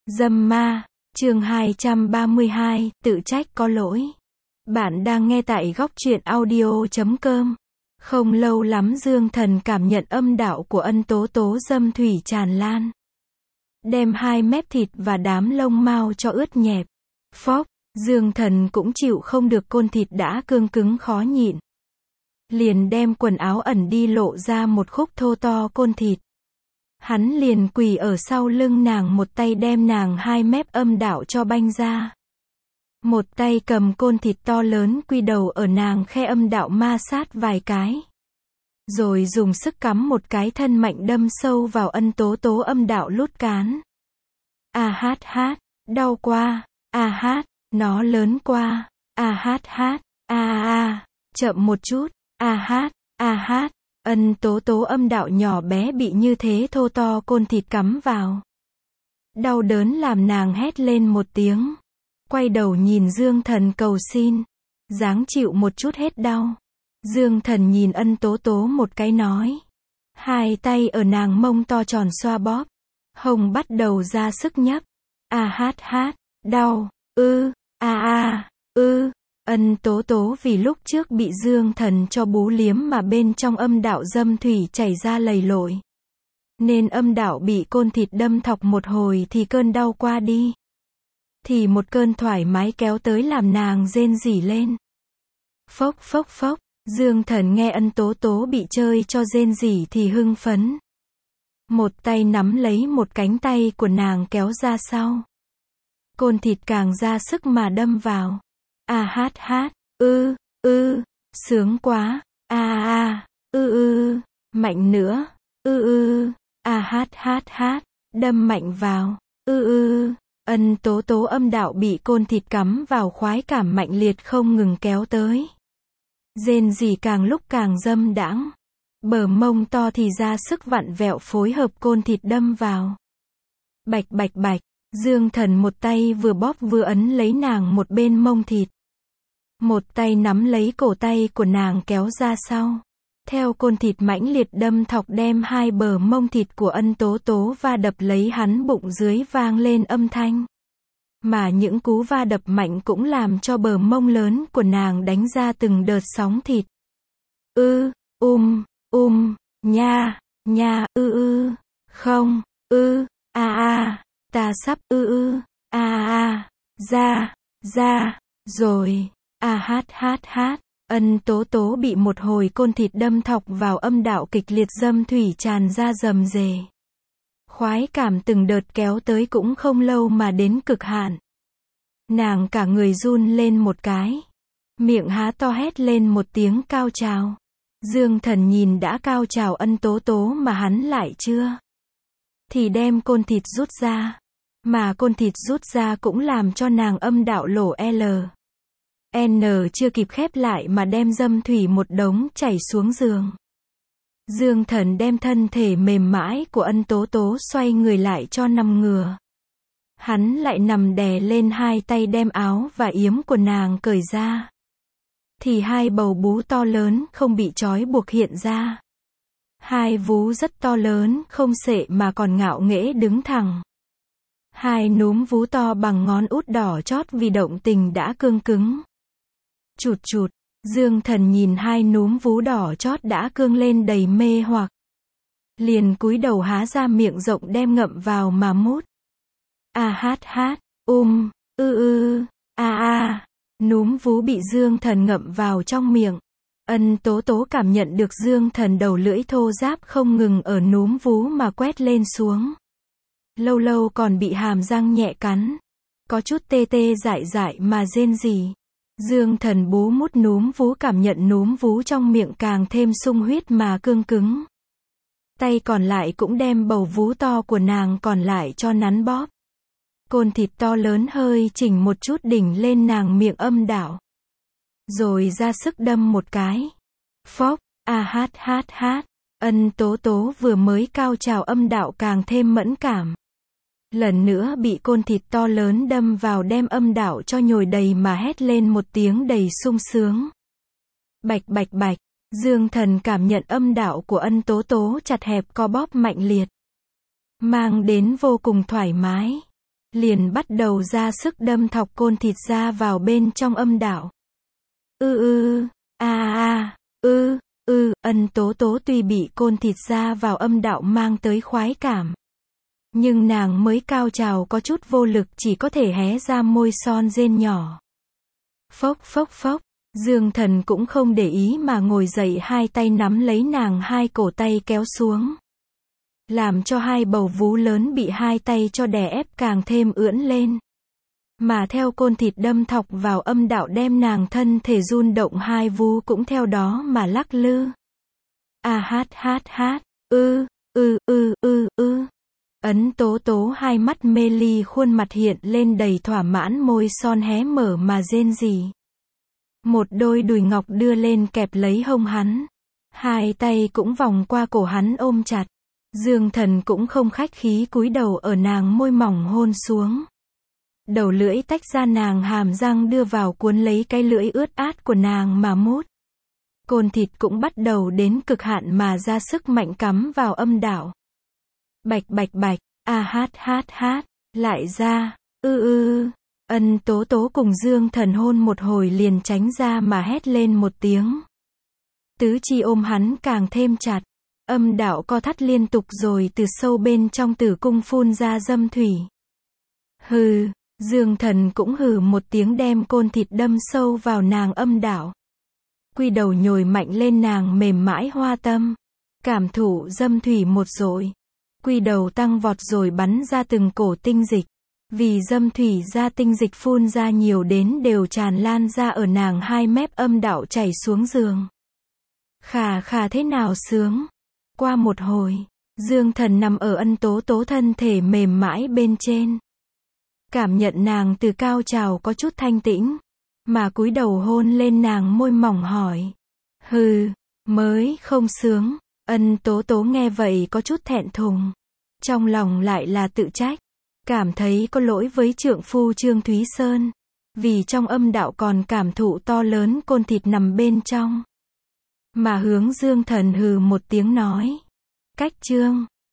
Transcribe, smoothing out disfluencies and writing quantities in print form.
Dâm ma, chương 232, tự trách có lỗi. Bạn đang nghe tại góc truyện audio.com. Không lâu lắm Dương Thần cảm nhận âm đạo của Ân Tố Tố dâm thủy tràn lan. Đem hai mép thịt và đám lông mao cho ướt nhẹp. Phốc, Dương Thần cũng chịu không được côn thịt đã cương cứng khó nhịn. Liền đem quần áo ẩn đi lộ ra một khúc thô to côn thịt. Hắn liền quỳ ở sau lưng nàng, một tay đem nàng hai mép âm đạo cho banh ra. Một tay cầm côn thịt to lớn quy đầu ở nàng khe âm đạo ma sát vài cái. Rồi dùng sức cắm một cái thân mạnh đâm sâu vào Ân Tố Tố âm đạo lút cán. A hát hát, đau quá, a hát, nó lớn quá, a hát hát, a, chậm một chút, a hát. Ân Tố Tố âm đạo nhỏ bé bị như thế thô to côn thịt cắm vào. Đau đớn làm nàng hét lên một tiếng. Quay đầu nhìn Dương Thần cầu xin. Dáng chịu một chút hết đau. Dương Thần nhìn Ân Tố Tố một cái nói. Hai tay ở nàng mông to tròn xoa bóp. Hồng bắt đầu ra sức nhấp. A hát, đau, Ân Tố Tố vì lúc trước bị Dương Thần cho bú liếm mà bên trong âm đạo dâm thủy chảy ra lầy lội. Nên âm đạo bị côn thịt đâm thọc một hồi thì cơn đau qua đi. Thì một cơn thoải mái kéo tới làm nàng rên rỉ lên. Phốc, Dương Thần nghe Ân Tố Tố bị chơi cho rên rỉ thì hưng phấn. Một tay nắm lấy một cánh tay của nàng kéo ra sau. Côn thịt càng ra sức mà đâm vào. A hát, sướng quá, mạnh nữa, a hát, đâm mạnh vào, Ân Tố Tố âm đạo bị côn thịt cắm vào khoái cảm mạnh liệt không ngừng kéo tới. Rên rỉ càng lúc càng dâm đãng. Bờ mông to thì ra sức vặn vẹo phối hợp côn thịt đâm vào. Bạch, Dương Thần một tay vừa bóp vừa ấn lấy nàng một bên mông thịt. Một tay nắm lấy cổ tay của nàng kéo ra sau. Theo côn thịt mãnh liệt đâm thọc đem hai bờ mông thịt của Ân Tố Tố va đập lấy hắn bụng dưới vang lên âm thanh. Mà những cú va đập mạnh cũng làm cho bờ mông lớn của nàng đánh ra từng đợt sóng thịt. Nha, không, ta sắp ra, rồi. A hát, Ân Tố Tố bị một hồi côn thịt đâm thọc vào âm đạo kịch liệt dâm thủy tràn ra rầm rề. Khoái cảm từng đợt kéo tới cũng không lâu mà đến cực hạn. Nàng cả người run lên một cái. Miệng há to hét lên một tiếng cao trào. Dương Thần nhìn đã cao trào Ân Tố Tố mà hắn lại chưa. Thì đem côn thịt rút ra. Mà côn thịt rút ra cũng làm cho nàng âm đạo lỗ N chưa kịp khép lại mà đem dâm thủy một đống chảy xuống giường. Dương Thần đem thân thể mềm mại của Ân Tố Tố xoay người lại cho nằm ngửa. Hắn lại nằm đè lên hai tay đem áo và yếm của nàng cởi ra. Thì hai bầu bú to lớn không bị trói buộc hiện ra. Hai vú rất to lớn không xệ mà còn ngạo nghễ đứng thẳng. Hai núm vú to bằng ngón út đỏ chót vì động tình đã cương cứng. Chụt, Dương Thần nhìn hai núm vú đỏ chót đã cương lên đầy mê hoặc. Liền cúi đầu há ra miệng rộng đem ngậm vào mà mút. A hát, núm vú bị Dương Thần ngậm vào trong miệng. Ân Tố Tố cảm nhận được Dương Thần đầu lưỡi thô ráp không ngừng ở núm vú mà quét lên xuống. Lâu lâu còn bị hàm răng nhẹ cắn. Có chút tê dại mà rên rỉ. Dương Thần bú mút núm vú cảm nhận núm vú trong miệng càng thêm sung huyết mà cương cứng. Tay còn lại cũng đem bầu vú to của nàng còn lại cho nắn bóp. Côn thịt to lớn hơi chỉnh một chút đỉnh lên nàng miệng âm đạo. Rồi ra sức đâm một cái. Phốc, a hát. Ân Tố Tố vừa mới cao trào âm đạo càng thêm mẫn cảm. Lần nữa bị côn thịt to lớn đâm vào đem âm đạo cho nhồi đầy mà hét lên một tiếng đầy sung sướng. Bạch, Dương Thần cảm nhận âm đạo của Ân Tố Tố chặt hẹp co bóp mạnh liệt. Mang đến vô cùng thoải mái. liền bắt đầu ra sức đâm thọc côn thịt ra vào bên trong âm đạo. Ân Tố Tố tuy bị côn thịt ra vào âm đạo mang tới khoái cảm, nhưng nàng mới cao trào có chút vô lực, chỉ có thể hé ra môi son rên nhỏ. Phốc phốc phốc, Dương Thần cũng không để ý mà ngồi dậy, hai tay nắm lấy nàng hai cổ tay kéo xuống, làm cho hai bầu vú lớn bị hai tay cho đè ép càng thêm ưỡn lên. Mà theo côn thịt đâm thọc vào âm đạo đem nàng thân thể run động, hai vú cũng theo đó mà lắc lư. Ân Tố Tố hai mắt mê ly, khuôn mặt hiện lên đầy thỏa mãn, môi son hé mở mà rên rỉ. Một đôi đùi ngọc đưa lên kẹp lấy hông hắn, hai tay cũng vòng qua cổ hắn ôm chặt. Dương Thần cũng không khách khí cúi đầu ở nàng môi mỏng hôn xuống. Đầu lưỡi tách ra nàng hàm răng đưa vào cuốn lấy cái lưỡi ướt át của nàng mà mút. Côn thịt cũng bắt đầu đến cực hạn mà ra sức mạnh cắm vào âm đạo. Bạch bạch bạch, lại ra, Ân Tố Tố cùng Dương Thần hôn một hồi liền tránh ra mà hét lên một tiếng. Tứ chi ôm hắn càng thêm chặt, âm đạo co thắt liên tục rồi từ sâu bên trong tử cung phun ra dâm thủy. Hừ, Dương Thần cũng hừ một tiếng đem côn thịt đâm sâu vào nàng âm đạo. Quy đầu nhồi mạnh lên nàng mềm mãi hoa tâm, cảm thụ dâm thủy một dội. Quy đầu tăng vọt rồi bắn ra từng cổ tinh dịch. Vì dâm thủy ra tinh dịch phun ra nhiều đến đều tràn lan ra ở nàng hai mép âm đạo chảy xuống giường. Khà khà thế nào sướng. Qua một hồi, Dương Thần nằm ở Ân Tố Tố thân thể mềm mãi bên trên. Cảm nhận nàng từ cao trào có chút thanh tĩnh, mà cúi đầu hôn lên nàng môi mỏng hỏi. Hừ, mới không sướng. Ân Tố Tố nghe vậy có chút thẹn thùng, trong lòng lại là tự trách, cảm thấy có lỗi với trượng phu Trương Thúy Sơn, vì trong âm đạo còn cảm thụ to lớn côn thịt nằm bên trong. Mà hướng Dương Thần hừ một tiếng nói. Cách Trương